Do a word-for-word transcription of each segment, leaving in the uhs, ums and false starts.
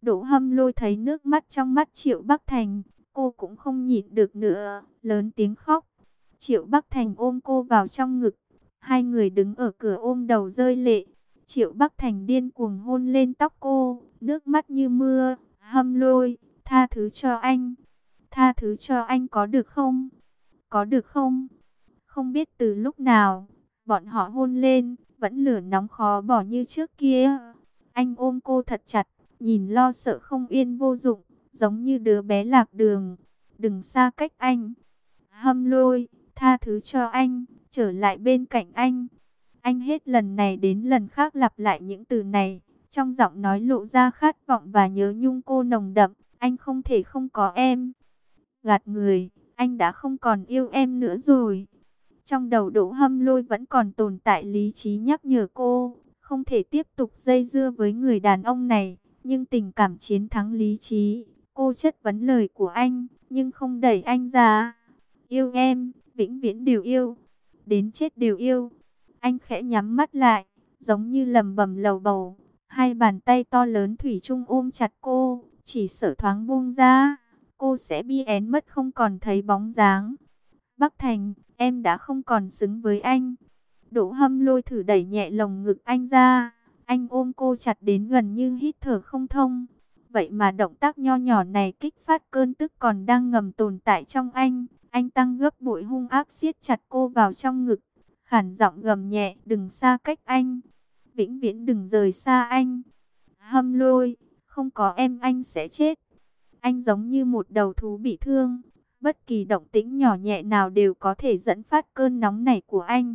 Đỗ Hâm Lôi thấy nước mắt trong mắt Triệu Bắc Thành, cô cũng không nhịn được nữa, lớn tiếng khóc. Triệu Bắc Thành ôm cô vào trong ngực, hai người đứng ở cửa ôm đầu rơi lệ. Triệu Bắc Thành điên cuồng hôn lên tóc cô, nước mắt như mưa. Hâm Lôi, tha thứ cho anh, tha thứ cho anh có được không? Có được không? Không biết từ lúc nào, bọn họ hôn lên, vẫn lửa nóng khó bỏ như trước kia. Anh ôm cô thật chặt, nhìn lo sợ không yên vô dụng, giống như đứa bé lạc đường. Đừng xa cách anh. Hâm Lôi, tha thứ cho anh, trở lại bên cạnh anh. Anh hết lần này đến lần khác lặp lại những từ này, trong giọng nói lộ ra khát vọng và nhớ nhung cô nồng đậm. Anh không thể không có em. Gạt người, anh đã không còn yêu em nữa rồi. Trong đầu Đỗ Hâm Lôi vẫn còn tồn tại lý trí nhắc nhở cô, không thể tiếp tục dây dưa với người đàn ông này. Nhưng tình cảm chiến thắng lý trí, cô chất vấn lời của anh, nhưng không đẩy anh ra. Yêu em, vĩnh viễn đều yêu, đến chết đều yêu. Anh khẽ nhắm mắt lại, giống như lẩm bẩm lầu bầu. Hai bàn tay to lớn thủy chung ôm chặt cô, chỉ sợ thoáng buông ra, cô sẽ bi én mất không còn thấy bóng dáng. Bắc Thành, em đã không còn xứng với anh. Đỗ Hâm Lôi thử đẩy nhẹ lồng ngực anh ra, anh ôm cô chặt đến gần như hít thở không thông. Vậy mà động tác nho nhỏ này kích phát cơn tức còn đang ngầm tồn tại trong anh. Anh tăng gấp bội hung ác siết chặt cô vào trong ngực, khản giọng gầm nhẹ, đừng xa cách anh, vĩnh viễn đừng rời xa anh. Hâm Lôi, không có em anh sẽ chết. Anh giống như một đầu thú bị thương, bất kỳ động tĩnh nhỏ nhẹ nào đều có thể dẫn phát cơn nóng nảy của anh.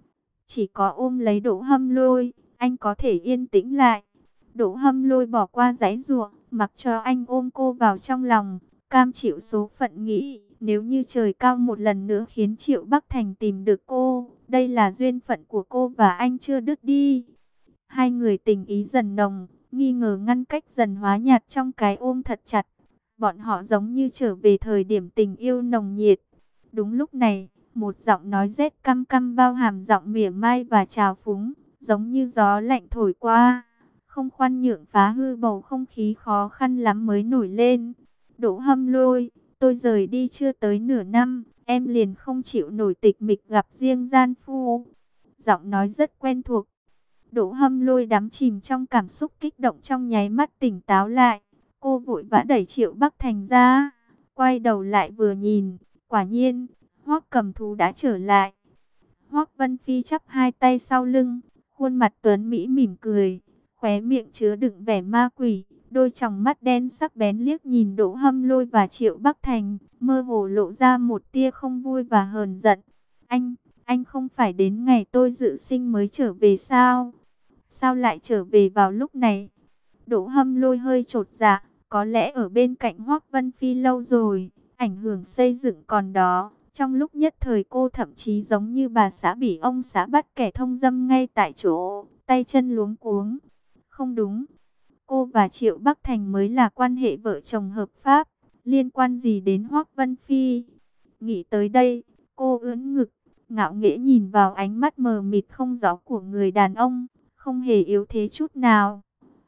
Chỉ có ôm lấy Đỗ Hâm Lôi, anh có thể yên tĩnh lại. Đỗ Hâm Lôi bỏ qua giãy giụa, mặc cho anh ôm cô vào trong lòng, cam chịu số phận nghĩ, nếu như trời cao một lần nữa khiến Triệu Bắc Thành tìm được cô, đây là duyên phận của cô và anh chưa đứt đi. Hai người tình ý dần nồng, nghi ngờ ngăn cách dần hóa nhạt trong cái ôm thật chặt. Bọn họ giống như trở về thời điểm tình yêu nồng nhiệt. Đúng lúc này, một giọng nói rét căm căm bao hàm giọng mỉa mai và trào phúng, giống như gió lạnh thổi qua, không khoan nhượng phá hư bầu không khí khó khăn lắm mới nổi lên. Đỗ Hâm Lôi, tôi rời đi chưa tới nửa năm, em liền không chịu nổi tịch mịch gặp riêng gian phu. Giọng nói rất quen thuộc. Đỗ Hâm Lôi đắm chìm trong cảm xúc kích động trong nháy mắt tỉnh táo lại. Cô vội vã đẩy Triệu Bắc Thành ra, quay đầu lại vừa nhìn, quả nhiên, Hoắc Cầm Thú đã trở lại. Hoắc Vân Phi chắp hai tay sau lưng, khuôn mặt tuấn mỹ mỉm cười, khóe miệng chứa đựng vẻ ma quỷ, đôi tròng mắt đen sắc bén liếc nhìn Đỗ Hâm Lôi và Triệu Bắc Thành, mơ hồ lộ ra một tia không vui và hờn giận. Anh, anh không phải đến ngày tôi dự sinh mới trở về sao? Sao lại trở về vào lúc này? Đỗ Hâm Lôi hơi chột dạ, có lẽ ở bên cạnh Hoắc Vân Phi lâu rồi, ảnh hưởng xây dựng còn đó. Trong lúc nhất thời cô thậm chí giống như bà xã bị ông xã bắt kẻ thông dâm ngay tại chỗ, tay chân luống cuống. Không đúng, cô và Triệu Bắc Thành mới là quan hệ vợ chồng hợp pháp, liên quan gì đến Hoắc Vân Phi? Nghĩ tới đây, cô ưỡn ngực, ngạo nghễ nhìn vào ánh mắt mờ mịt không rõ của người đàn ông, không hề yếu thế chút nào.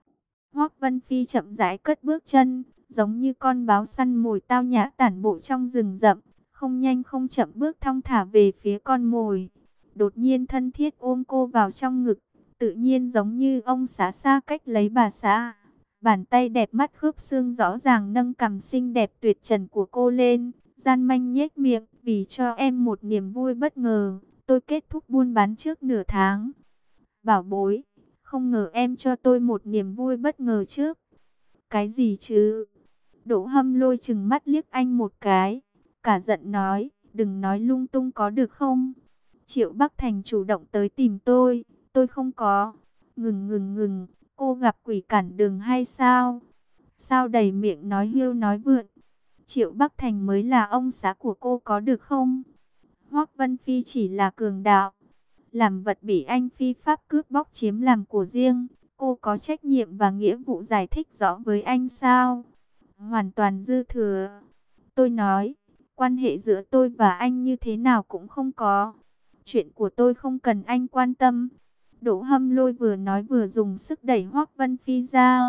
Hoắc Vân Phi chậm rãi cất bước chân, giống như con báo săn mồi tao nhã tản bộ trong rừng rậm, không nhanh không chậm bước thong thả về phía con mồi. Đột nhiên thân thiết ôm cô vào trong ngực, tự nhiên giống như ông xã xa cách lấy bà xã. Bàn tay đẹp mắt khớp xương rõ ràng nâng cằm xinh đẹp tuyệt trần của cô lên, gian manh nhếch miệng, vì cho em một niềm vui bất ngờ, tôi kết thúc buôn bán trước nửa tháng. Bảo bối, không ngờ em cho tôi một niềm vui bất ngờ trước. Cái gì chứ? Đỗ Hâm Lôi chừng mắt liếc anh một cái, cả giận nói, đừng nói lung tung có được không? Triệu Bắc Thành chủ động tới tìm tôi, tôi không có. Ngừng ngừng ngừng, cô gặp quỷ cản đường hay sao? Sao đầy miệng nói hiêu nói vượn? Triệu Bắc Thành mới là ông xã của cô có được không? Hoắc Vân Phi chỉ là cường đạo, làm vật bị anh phi pháp cướp bóc chiếm làm của riêng. Cô có trách nhiệm và nghĩa vụ giải thích rõ với anh sao? Hoàn toàn dư thừa. Tôi nói, quan hệ giữa tôi và anh như thế nào cũng không có. Chuyện của tôi không cần anh quan tâm. Đỗ Hâm Lôi vừa nói vừa dùng sức đẩy Hoắc Vân Phi ra.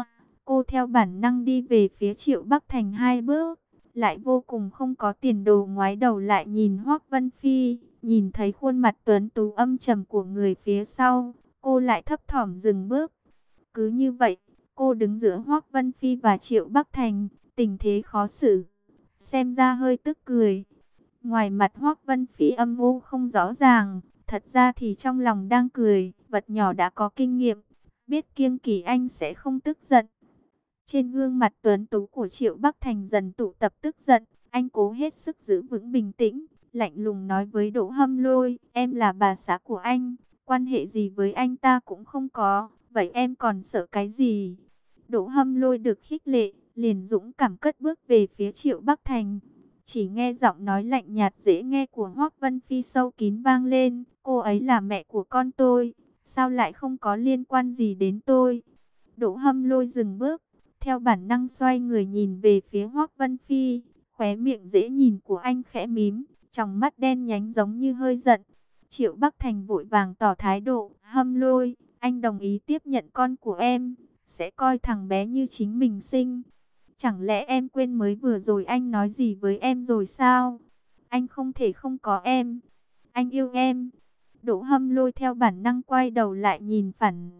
Cô theo bản năng đi về phía Triệu Bắc Thành hai bước, lại vô cùng không có tiền đồ ngoái đầu lại nhìn Hoắc Vân Phi, nhìn thấy khuôn mặt tuấn tú âm trầm của người phía sau, cô lại thấp thỏm dừng bước. Cứ như vậy, cô đứng giữa Hoắc Vân Phi và Triệu Bắc Thành, tình thế khó xử, xem ra hơi tức cười. Ngoài mặt Hoắc Vân Phi âm u không rõ ràng, thật ra thì trong lòng đang cười, vật nhỏ đã có kinh nghiệm, biết kiêng kỵ anh sẽ không tức giận. Trên gương mặt tuấn tú của Triệu Bắc Thành dần tụ tập tức giận, anh cố hết sức giữ vững bình tĩnh, lạnh lùng nói với Đỗ Hâm Lôi, em là bà xã của anh, quan hệ gì với anh ta cũng không có, vậy em còn sợ cái gì? Đỗ Hâm Lôi được khích lệ, liền dũng cảm cất bước về phía Triệu Bắc Thành. Chỉ nghe giọng nói lạnh nhạt dễ nghe của Hoắc Vân Phi sâu kín vang lên, cô ấy là mẹ của con tôi, sao lại không có liên quan gì đến tôi? Đỗ Hâm Lôi dừng bước, theo bản năng xoay người nhìn về phía Hoắc Vân Phi, khóe miệng dễ nhìn của anh khẽ mím, tròng mắt đen nhánh giống như hơi giận. Triệu Bắc Thành vội vàng tỏ thái độ, Hâm Lôi, anh đồng ý tiếp nhận con của em, sẽ coi thằng bé như chính mình sinh. Chẳng lẽ em quên mới vừa rồi anh nói gì với em rồi sao? Anh không thể không có em, anh yêu em. Đỗ Hâm Lôi theo bản năng quay đầu lại nhìn phản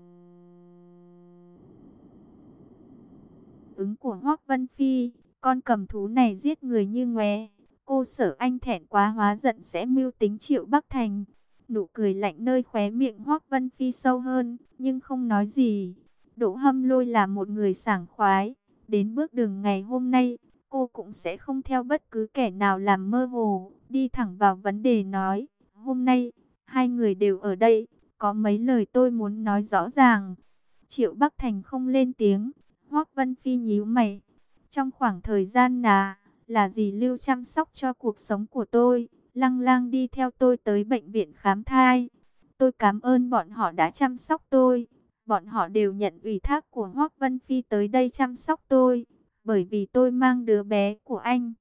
ứng của Hoắc Vân Phi, con cầm thú này giết người như ngoé. Cô sợ anh thẹn quá hóa giận sẽ mưu tính Triệu Bắc Thành. Nụ cười lạnh nơi khóe miệng Hoắc Vân Phi sâu hơn, nhưng không nói gì. Đỗ Hâm Lôi là một người sảng khoái, đến bước đường ngày hôm nay, cô cũng sẽ không theo bất cứ kẻ nào làm mơ hồ, đi thẳng vào vấn đề nói, hôm nay, hai người đều ở đây, có mấy lời tôi muốn nói rõ ràng. Triệu Bắc Thành không lên tiếng, Hoắc Vân Phi nhíu mày, trong khoảng thời gian là, là dì Lưu chăm sóc cho cuộc sống của tôi, Lăng Lang đi theo tôi tới bệnh viện khám thai. Tôi cảm ơn bọn họ đã chăm sóc tôi. Bọn họ đều nhận ủy thác của Hoắc Vân Phi tới đây chăm sóc tôi, bởi vì tôi mang đứa bé của anh.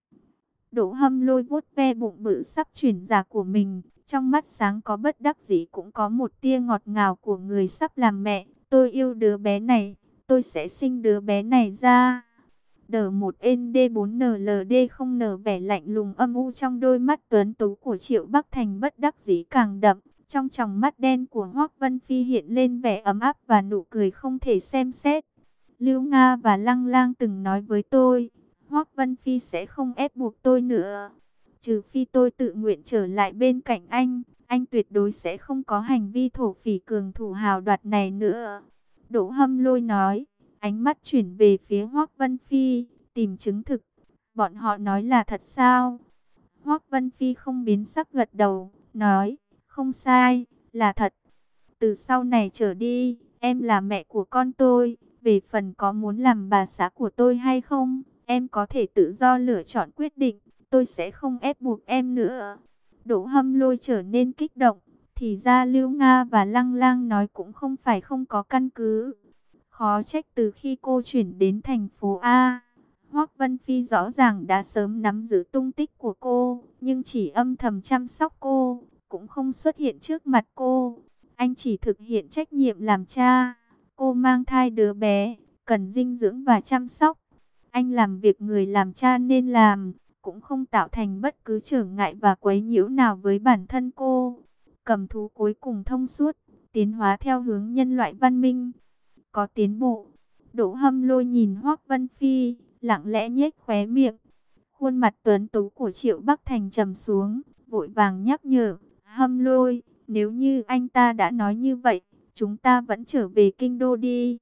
Đỗ Hâm Lôi vuốt ve bụng bự sắp chuyển già của mình, trong mắt sáng có bất đắc dĩ cũng có một tia ngọt ngào của người sắp làm mẹ. Tôi yêu đứa bé này, tôi sẽ sinh đứa bé này ra. Đờ một N D bốn N L D không nở vẻ lạnh lùng âm u trong đôi mắt tuấn tú của Triệu Bắc Thành bất đắc dĩ càng đậm. Trong tròng mắt đen của Hoắc Vân Phi hiện lên vẻ ấm áp và nụ cười không thể xem xét. Lưu Nga và Lăng Lang từng nói với tôi, Hoắc Vân Phi sẽ không ép buộc tôi nữa. Trừ phi tôi tự nguyện trở lại bên cạnh anh, anh tuyệt đối sẽ không có hành vi thổ phỉ cường thủ hào đoạt này nữa. Đỗ Hâm Lôi nói, ánh mắt chuyển về phía Hoắc Vân Phi, tìm chứng thực. Bọn họ nói là thật sao? Hoắc Vân Phi không biến sắc gật đầu, nói, không sai, là thật. Từ sau này trở đi, em là mẹ của con tôi. Về phần có muốn làm bà xã của tôi hay không, em có thể tự do lựa chọn quyết định. Tôi sẽ không ép buộc em nữa. Đỗ Hâm Lôi trở nên kích động. Thì ra Lưu Nga và Lăng Lang nói cũng không phải không có căn cứ. Khó trách từ khi cô chuyển đến thành phố A, Hoắc Vân Phi rõ ràng đã sớm nắm giữ tung tích của cô, nhưng chỉ âm thầm chăm sóc cô, cũng không xuất hiện trước mặt cô. Anh chỉ thực hiện trách nhiệm làm cha. Cô mang thai đứa bé, cần dinh dưỡng và chăm sóc. Anh làm việc người làm cha nên làm, cũng không tạo thành bất cứ trở ngại và quấy nhiễu nào với bản thân cô. Cầm thú cuối cùng thông suốt, tiến hóa theo hướng nhân loại văn minh. Có tiến bộ. Đỗ Hâm Lôi nhìn Hoắc Vân Phi, lặng lẽ nhếch khóe miệng. Khuôn mặt tuấn tú của Triệu Bắc Thành trầm xuống, vội vàng nhắc nhở, Hâm Lôi, nếu như anh ta đã nói như vậy, chúng ta vẫn trở về kinh đô đi.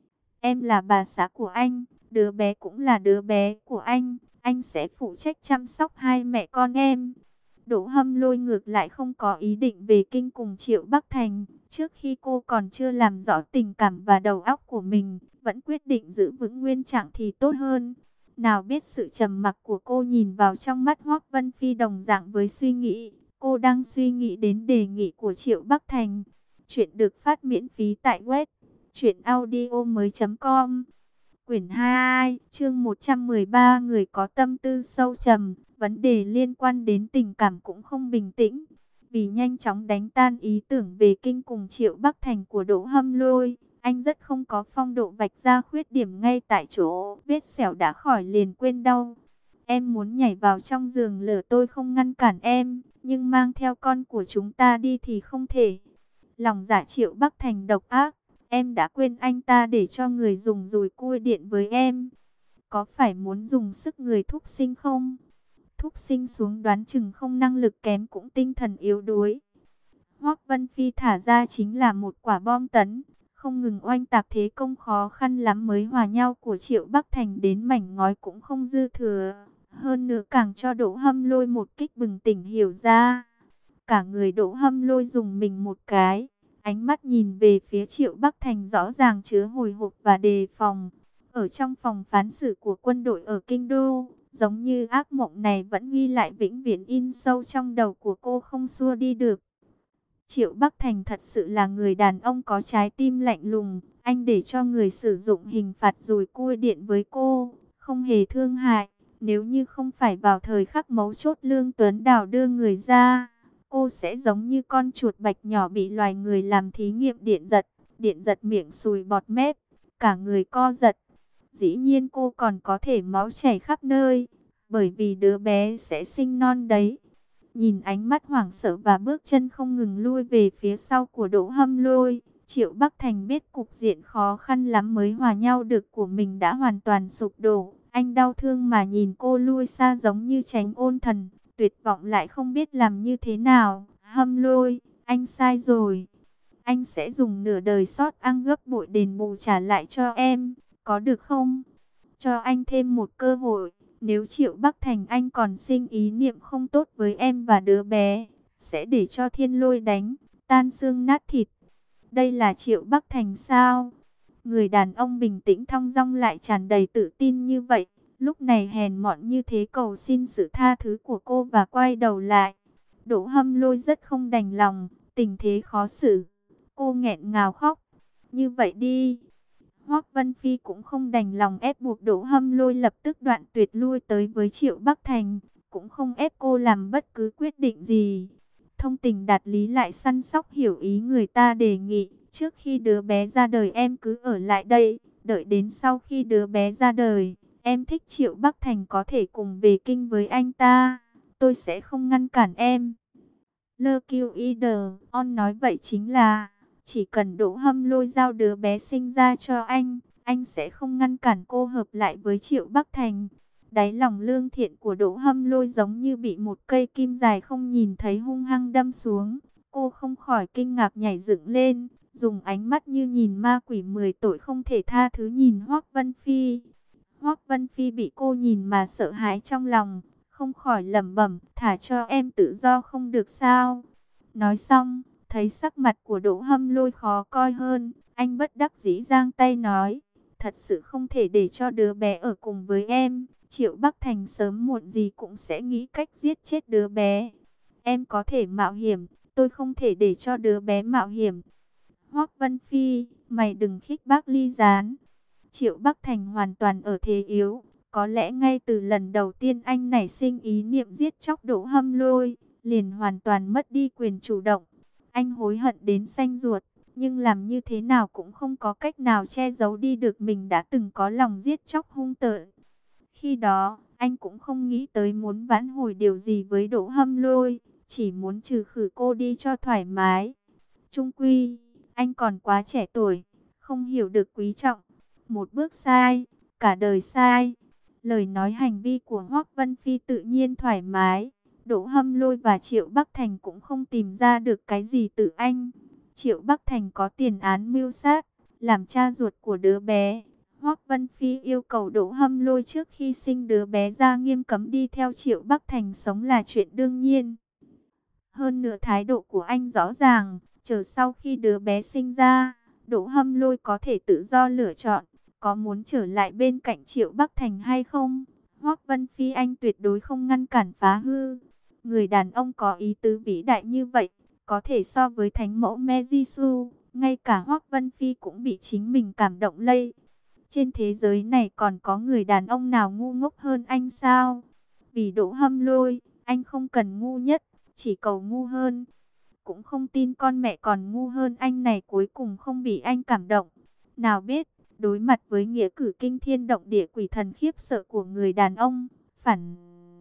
Em là bà xã của anh, đứa bé cũng là đứa bé của anh, anh sẽ phụ trách chăm sóc hai mẹ con em. Đỗ Hâm Lôi ngược lại không có ý định về kinh cùng Triệu Bắc Thành, trước khi cô còn chưa làm rõ tình cảm và đầu óc của mình, vẫn quyết định giữ vững nguyên trạng thì tốt hơn. Nào biết sự trầm mặc của cô nhìn vào trong mắt Hoắc Vân Phi đồng dạng với suy nghĩ, cô đang suy nghĩ đến đề nghị của Triệu Bắc Thành. Chuyện được phát miễn phí tại web truyện audio mới chấm com. Quyển hai, chương một trăm mười ba, người có tâm tư sâu trầm, vấn đề liên quan đến tình cảm cũng không bình tĩnh. Vì nhanh chóng đánh tan ý tưởng về kinh cùng Triệu Bắc Thành của Đỗ Hâm Lôi, Anh rất không có phong độ vạch ra khuyết điểm ngay tại chỗ. Vết sẹo đã khỏi liền quên đau. Em muốn nhảy vào trong giường lửa tôi không ngăn cản em. Nhưng mang theo con của chúng ta đi thì không thể. Lòng dạ Triệu Bắc Thành độc ác. Em đã quên anh ta để cho người dùng dùi cui điện với em. Có phải muốn dùng sức người thúc sinh không? Thúc sinh xuống đoán chừng không năng lực kém cũng tinh thần yếu đuối. Hoắc Vân Phi thả ra chính là một quả bom tấn, không ngừng oanh tạc thế công khó khăn lắm mới hòa nhau của Triệu Bắc Thành đến mảnh ngói cũng không dư thừa. Hơn nữa càng cho Đỗ Hâm Lôi một kích bừng tỉnh hiểu ra. Cả người Đỗ Hâm Lôi dùng mình một cái, ánh mắt nhìn về phía Triệu Bắc Thành rõ ràng chứa hồi hộp và đề phòng. Ở trong phòng phán xử của quân đội ở Kinh Đô, giống như ác mộng này vẫn ghi lại vĩnh viễn in sâu trong đầu của cô không xua đi được. Triệu Bắc Thành thật sự là người đàn ông có trái tim lạnh lùng. Anh để cho người sử dụng hình phạt dùi cui điện với cô, không hề thương hại. Nếu như không phải vào thời khắc mấu chốt Lương Tuấn Đào đưa người ra, cô sẽ giống như con chuột bạch nhỏ bị loài người làm thí nghiệm điện giật. Điện giật miệng sùi bọt mép, cả người co giật. Dĩ nhiên cô còn có thể máu chảy khắp nơi, bởi vì đứa bé sẽ sinh non đấy. Nhìn ánh mắt hoảng sợ và bước chân không ngừng lui về phía sau của Đỗ Hâm Lôi, Triệu Bắc Thành biết cục diện khó khăn lắm mới hòa nhau được của mình đã hoàn toàn sụp đổ. Anh đau thương mà nhìn cô lui xa giống như tránh ôn thần, tuyệt vọng lại không biết làm như thế nào. Hâm Lôi, anh sai rồi. Anh sẽ dùng nửa đời sót ăn gấp bội đền bù trả lại cho em, có được không? Cho anh thêm một cơ hội. Nếu Triệu Bắc Thành anh còn sinh ý niệm không tốt với em và đứa bé, sẽ để cho Thiên Lôi đánh, tan xương nát thịt. Đây là Triệu Bắc Thành sao? Người đàn ông bình tĩnh thong dong lại tràn đầy tự tin như vậy. Lúc này hèn mọn như thế cầu xin sự tha thứ của cô và quay đầu lại. Đỗ Hâm Lôi rất không đành lòng, tình thế khó xử. Cô nghẹn ngào khóc. Như vậy đi. Hoắc Vân Phi cũng không đành lòng ép buộc Đỗ Hâm Lôi lập tức đoạn tuyệt lui tới với Triệu Bắc Thành, cũng không ép cô làm bất cứ quyết định gì. Thông tình đạt lý lại săn sóc hiểu ý người ta đề nghị, trước khi đứa bé ra đời em cứ ở lại đây, đợi đến sau khi đứa bé ra đời, em thích Triệu Bắc Thành có thể cùng về kinh với anh ta, tôi sẽ không ngăn cản em. Lơ Kiêu Y Đờ, On nói vậy chính là chỉ cần Đỗ Hâm Lôi giao đứa bé sinh ra cho anh, anh sẽ không ngăn cản cô hợp lại với Triệu Bắc Thành. Đáy lòng lương thiện của Đỗ Hâm Lôi giống như bị một cây kim dài không nhìn thấy hung hăng đâm xuống. Cô không khỏi kinh ngạc nhảy dựng lên, dùng ánh mắt như nhìn ma quỷ mười tội không thể tha thứ nhìn Hoắc Vân Phi. Hoắc Vân Phi bị cô nhìn mà sợ hãi trong lòng, không khỏi lẩm bẩm, thả cho em tự do không được sao? Nói xong, thấy sắc mặt của Đỗ Hâm Lôi khó coi hơn, anh bất đắc dĩ giang tay nói, thật sự không thể để cho đứa bé ở cùng với em, Triệu Bắc Thành sớm muộn gì cũng sẽ nghĩ cách giết chết đứa bé. Em có thể mạo hiểm, tôi không thể để cho đứa bé mạo hiểm. Hoắc Vân Phi, mày đừng khích bác ly gián. Triệu Bắc Thành hoàn toàn ở thế yếu, có lẽ ngay từ lần đầu tiên anh nảy sinh ý niệm giết chóc Đỗ Hâm Lôi, liền hoàn toàn mất đi quyền chủ động. Anh hối hận đến xanh ruột, nhưng làm như thế nào cũng không có cách nào che giấu đi được mình đã từng có lòng giết chóc hung tợn. Khi đó, anh cũng không nghĩ tới muốn vãn hồi điều gì với Đỗ Hâm Lôi, chỉ muốn trừ khử cô đi cho thoải mái. Chung quy, anh còn quá trẻ tuổi, không hiểu được quý trọng. Một bước sai, cả đời sai. Lời nói hành vi của Hoắc Vân Phi tự nhiên thoải mái. Đỗ Hâm Lôi và Triệu Bắc Thành cũng không tìm ra được cái gì từ anh. Triệu Bắc Thành có tiền án mưu sát, làm cha ruột của đứa bé. Hoắc Vân Phi yêu cầu Đỗ Hâm Lôi trước khi sinh đứa bé ra nghiêm cấm đi theo Triệu Bắc Thành sống là chuyện đương nhiên. Hơn nữa thái độ của anh rõ ràng, chờ sau khi đứa bé sinh ra, Đỗ Hâm Lôi có thể tự do lựa chọn, có muốn trở lại bên cạnh Triệu Bắc Thành hay không. Hoắc Vân Phi anh tuyệt đối không ngăn cản phá hư. Người đàn ông có ý tứ vĩ đại như vậy, có thể so với thánh mẫu Mejisu, ngay cả Hoắc Vân Phi cũng bị chính mình cảm động lây. Trên thế giới này còn có người đàn ông nào ngu ngốc hơn anh sao? Vì Đỗ Hâm Lôi, anh không cần ngu nhất, chỉ cầu ngu hơn. Cũng không tin con mẹ còn ngu hơn anh này cuối cùng không bị anh cảm động. Nào biết, đối mặt với nghĩa cử kinh thiên động địa quỷ thần khiếp sợ của người đàn ông, phản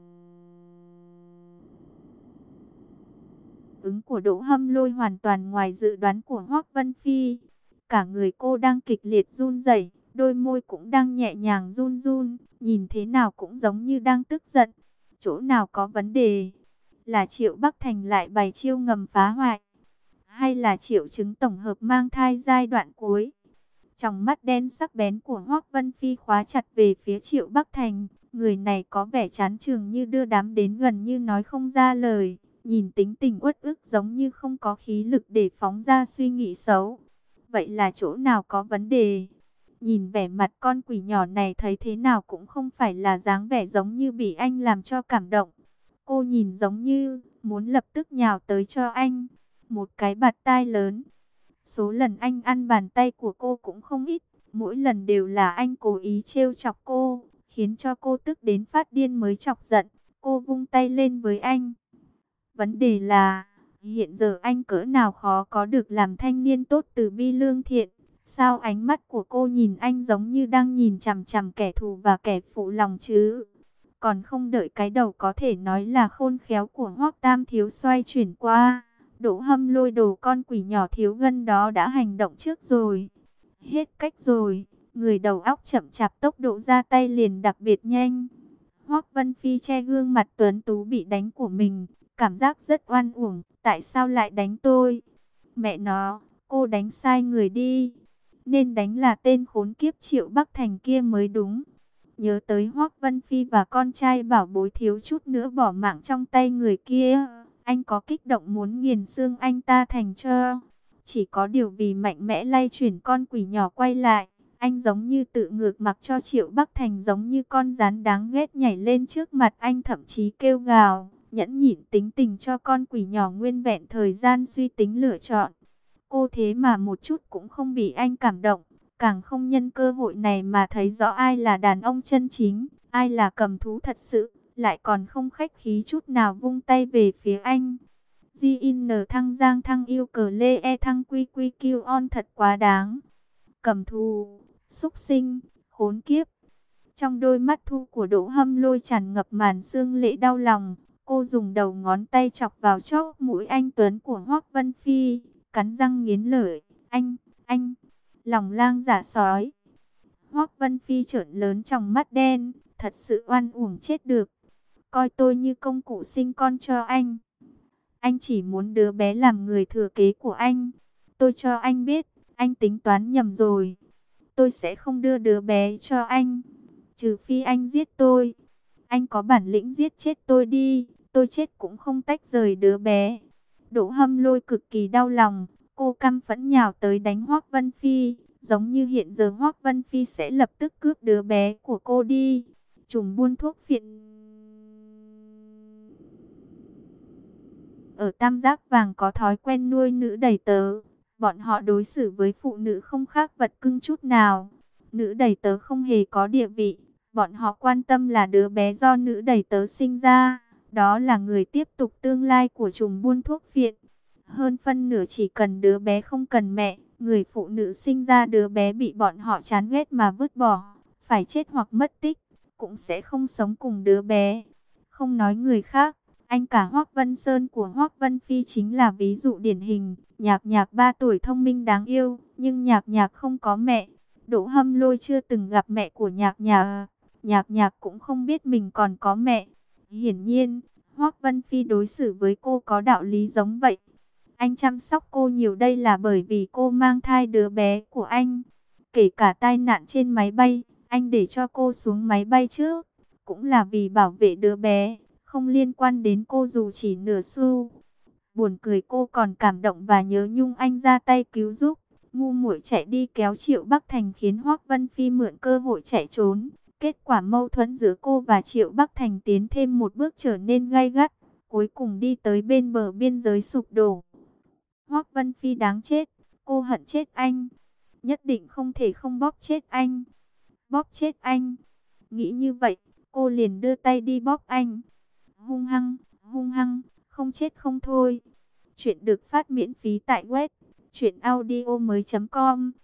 ứng của Đỗ Hâm Lôi hoàn toàn ngoài dự đoán của Hoắc Vân Phi. Cả người cô đang kịch liệt run rẩy, đôi môi cũng đang nhẹ nhàng run run, nhìn thế nào cũng giống như đang tức giận. Chỗ nào có vấn đề? Là Triệu Bắc Thành lại bày chiêu ngầm phá hoại? Hay là triệu chứng tổng hợp mang thai giai đoạn cuối? Trong mắt đen sắc bén của Hoắc Vân Phi khóa chặt về phía Triệu Bắc Thành. Người này có vẻ chán chường như đưa đám đến gần như nói không ra lời. Nhìn tính tình uất ức giống như không có khí lực để phóng ra suy nghĩ xấu. Vậy là chỗ nào có vấn đề? Nhìn vẻ mặt con quỷ nhỏ này thấy thế nào cũng không phải là dáng vẻ giống như bị anh làm cho cảm động. Cô nhìn giống như muốn lập tức nhào tới cho anh một cái bạt tai lớn. Số lần anh ăn bàn tay của cô cũng không ít. Mỗi lần đều là anh cố ý trêu chọc cô, khiến cho cô tức đến phát điên mới chọc giận. Cô vung tay lên với anh. Vấn đề là, hiện giờ anh cỡ nào khó có được làm thanh niên tốt từ bi lương thiện. Sao ánh mắt của cô nhìn anh giống như đang nhìn chằm chằm kẻ thù và kẻ phụ lòng chứ? Còn không đợi cái đầu có thể nói là khôn khéo của Hoắc Tam Thiếu xoay chuyển qua, Đỗ Hâm Lôi đồ con quỷ nhỏ thiếu gân đó đã hành động trước rồi. Hết cách rồi, người đầu óc chậm chạp tốc độ ra tay liền đặc biệt nhanh. Hoắc Vân Phi che gương mặt tuấn tú bị đánh của mình, cảm giác rất oan uổng. Tại sao lại đánh tôi? Mẹ nó, cô đánh sai người đi. Nên đánh là tên khốn kiếp Triệu Bắc Thành kia mới đúng. Nhớ tới Hoắc Vân Phi và con trai bảo bối thiếu chút nữa bỏ mạng trong tay người kia, anh có kích động muốn nghiền xương anh ta thành tro. Chỉ có điều vì mạnh mẽ lay chuyển con quỷ nhỏ quay lại, anh giống như tự ngược mặc cho Triệu Bắc Thành giống như con rắn đáng ghét nhảy lên trước mặt anh, thậm chí kêu gào, nhẫn nhịn tính tình cho con quỷ nhỏ nguyên vẹn thời gian suy tính lựa chọn. Cô thế mà một chút cũng không bị anh cảm động, càng không nhân cơ hội này mà thấy rõ ai là đàn ông chân chính, ai là cầm thú thật sự, lại còn không khách khí chút nào vung tay về phía anh. gi en thăng giang thăng yêu cờ lê e thăng quy quy kiêu on thật quá đáng. Cầm thú, xúc sinh, khốn kiếp. Trong đôi mắt thu của Đỗ Hâm Lôi tràn ngập màn sương lệ đau lòng. Cô dùng đầu ngón tay chọc vào chóp mũi anh tuấn của Hoắc Vân Phi, cắn răng nghiến lợi. Anh, anh, lòng lang dạ sói. Hoắc Vân Phi trợn lớn trong mắt đen, thật sự oan uổng chết được. Coi tôi như công cụ sinh con cho anh. Anh chỉ muốn đứa bé làm người thừa kế của anh. Tôi cho anh biết, anh tính toán nhầm rồi. Tôi sẽ không đưa đứa bé cho anh, trừ phi anh giết tôi. Anh có bản lĩnh giết chết tôi đi, tôi chết cũng không tách rời đứa bé. Đỗ Hâm Lôi cực kỳ đau lòng, cô căm phẫn nhào tới đánh Hoắc Vân Phi, giống như hiện giờ Hoắc Vân Phi sẽ lập tức cướp đứa bé của cô đi. Trùm buôn thuốc phiện ở Tam Giác Vàng có thói quen nuôi nữ đầy tớ. Bọn họ đối xử với phụ nữ không khác vật cưng chút nào. Nữ đầy tớ không hề có địa vị. Bọn họ quan tâm là đứa bé do nữ đầy tớ sinh ra. Đó là người tiếp tục tương lai của trùm buôn thuốc phiện. Hơn phân nửa chỉ cần đứa bé không cần mẹ, người phụ nữ sinh ra đứa bé bị bọn họ chán ghét mà vứt bỏ, phải chết hoặc mất tích, cũng sẽ không sống cùng đứa bé. Không nói người khác, anh cả Hoắc Vân Sơn của Hoắc Vân Phi chính là ví dụ điển hình. Nhạc Nhạc ba tuổi thông minh đáng yêu, nhưng Nhạc Nhạc không có mẹ. Đỗ Hâm Lôi chưa từng gặp mẹ của Nhạc Nhạc, Nhạc Nhạc cũng không biết mình còn có mẹ. Hiển nhiên, Hoắc Vân Phi đối xử với cô có đạo lý giống vậy. Anh chăm sóc cô nhiều đây là bởi vì cô mang thai đứa bé của anh. Kể cả tai nạn trên máy bay, anh để cho cô xuống máy bay trước, cũng là vì bảo vệ đứa bé, không liên quan đến cô dù chỉ nửa xu. Buồn cười cô còn cảm động và nhớ nhung anh ra tay cứu giúp. Ngu muội chạy đi kéo Triệu Bắc Thành khiến Hoắc Vân Phi mượn cơ hội chạy trốn. Kết quả mâu thuẫn giữa cô và Triệu Bắc Thành tiến thêm một bước trở nên gay gắt. Cuối cùng đi tới bên bờ biên giới sụp đổ. Hoắc Vân Phi đáng chết, cô hận chết anh. Nhất định không thể không bóp chết anh. Bóp chết anh. Nghĩ như vậy, cô liền đưa tay đi bóp anh. Hung hăng, hung hăng, không chết không thôi. Chuyện được phát miễn phí tại web truyện audio mới chấm com.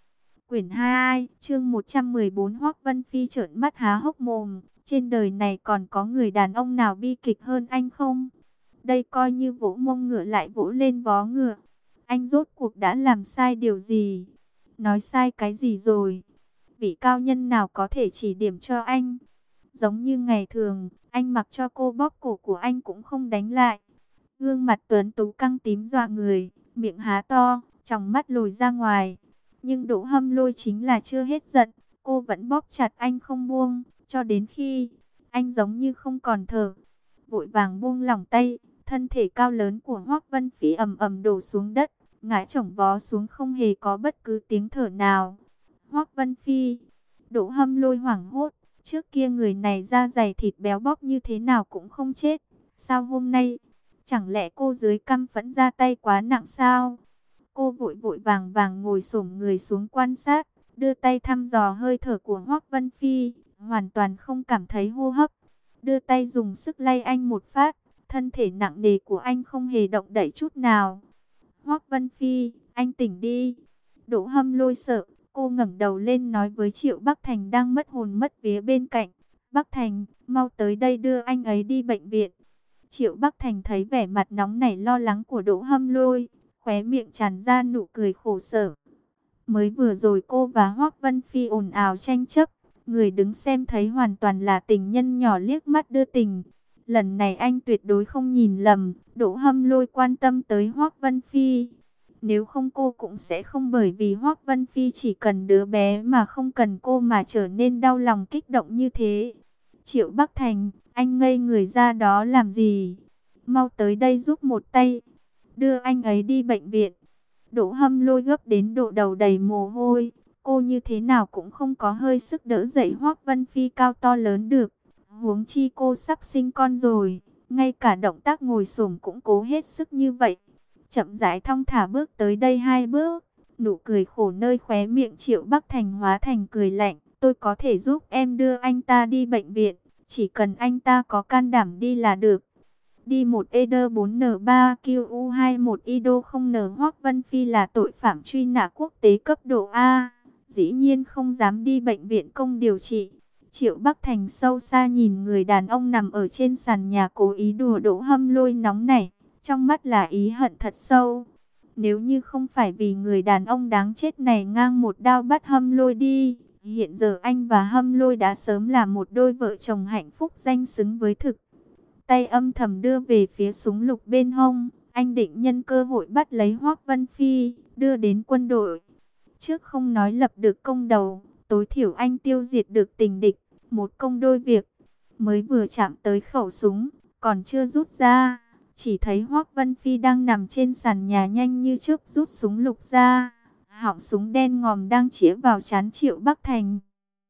Quyển hai, chương một trăm mười bốn. Hoắc Vân Phi trợn mắt há hốc mồm. Trên đời này còn có người đàn ông nào bi kịch hơn anh không? Đây coi như vỗ mông ngựa lại vỗ lên vó ngựa. Anh rốt cuộc đã làm sai điều gì? Nói sai cái gì rồi? Vị cao nhân nào có thể chỉ điểm cho anh? Giống như ngày thường, anh mặc cho cô bóp cổ của anh cũng không đánh lại. Gương mặt tuấn tú căng tím dọa người, miệng há to, tròng mắt lồi ra ngoài. Nhưng Đỗ Hâm Lôi chính là chưa hết giận, cô vẫn bóp chặt anh không buông, cho đến khi anh giống như không còn thở, vội vàng buông lỏng tay. Thân thể cao lớn của Hoắc Vân Phi ầm ầm đổ xuống đất, ngã chồng vó xuống không hề có bất cứ tiếng thở nào. Hoắc Vân Phi, Đỗ Hâm Lôi hoảng hốt, trước kia người này da dày thịt béo bóp như thế nào cũng không chết, sao hôm nay, chẳng lẽ cô dưới căm phẫn ra tay quá nặng sao? Cô vội vội vàng vàng ngồi xổm người xuống quan sát, đưa tay thăm dò hơi thở của Hoắc Vân Phi, hoàn toàn không cảm thấy hô hấp. Đưa tay dùng sức lay anh một phát, thân thể nặng nề của anh không hề động đậy chút nào. Hoắc Vân Phi, anh tỉnh đi. Đỗ Hâm Lôi sợ, cô ngẩng đầu lên nói với Triệu Bắc Thành đang mất hồn mất vía bên cạnh. Bắc Thành, mau tới đây đưa anh ấy đi bệnh viện. Triệu Bắc Thành thấy vẻ mặt nóng nảy lo lắng của Đỗ Hâm Lôi, khóe miệng tràn ra nụ cười khổ sở. Mới vừa rồi cô và Hoắc Vân Phi ồn ào tranh chấp, người đứng xem thấy hoàn toàn là tình nhân nhỏ liếc mắt đưa tình. Lần này anh tuyệt đối không nhìn lầm, Đỗ Hâm Lôi quan tâm tới Hoắc Vân Phi. Nếu không cô cũng sẽ không bởi vì Hoắc Vân Phi chỉ cần đứa bé mà không cần cô mà trở nên đau lòng kích động như thế. Triệu Bắc Thành, anh ngây người ra đó làm gì? Mau tới đây giúp một tay, đưa anh ấy đi bệnh viện. Đỗ Hâm Lôi gấp đến độ đầu đầy mồ hôi, cô như thế nào cũng không có hơi sức đỡ dậy Hoắc Vân Phi cao to lớn được. Huống chi cô sắp sinh con rồi, ngay cả động tác ngồi xổm cũng cố hết sức như vậy. Chậm rãi thong thả bước tới đây hai bước, nụ cười khổ nơi khóe miệng Triệu Bắc Thành hóa thành cười lạnh. Tôi có thể giúp em đưa anh ta đi bệnh viện, chỉ cần anh ta có can đảm đi là được. Đi một E D bốn N ba Q U hai một I D O không N. Hoắc Vân Phi là tội phạm truy nã quốc tế cấp độ A, dĩ nhiên không dám đi bệnh viện công điều trị. Triệu Bắc Thành sâu xa nhìn người đàn ông nằm ở trên sàn nhà cố ý đùa Đỗ Hâm Lôi nóng nảy, trong mắt là ý hận thật sâu. Nếu như không phải vì người đàn ông đáng chết này ngang một đao bắt Hâm Lôi đi, hiện giờ anh và Hâm Lôi đã sớm là một đôi vợ chồng hạnh phúc danh xứng với thực. Tay âm thầm đưa về phía súng lục bên hông, anh định nhân cơ hội bắt lấy Hoắc Vân Phi, đưa đến quân đội. Trước không nói lập được công đầu, tối thiểu anh tiêu diệt được tình địch, một công đôi việc. Mới vừa chạm tới khẩu súng, còn chưa rút ra, chỉ thấy Hoắc Vân Phi đang nằm trên sàn nhà nhanh như chớp rút súng lục ra. Họng súng đen ngòm đang chĩa vào trán Triệu Bắc Thành.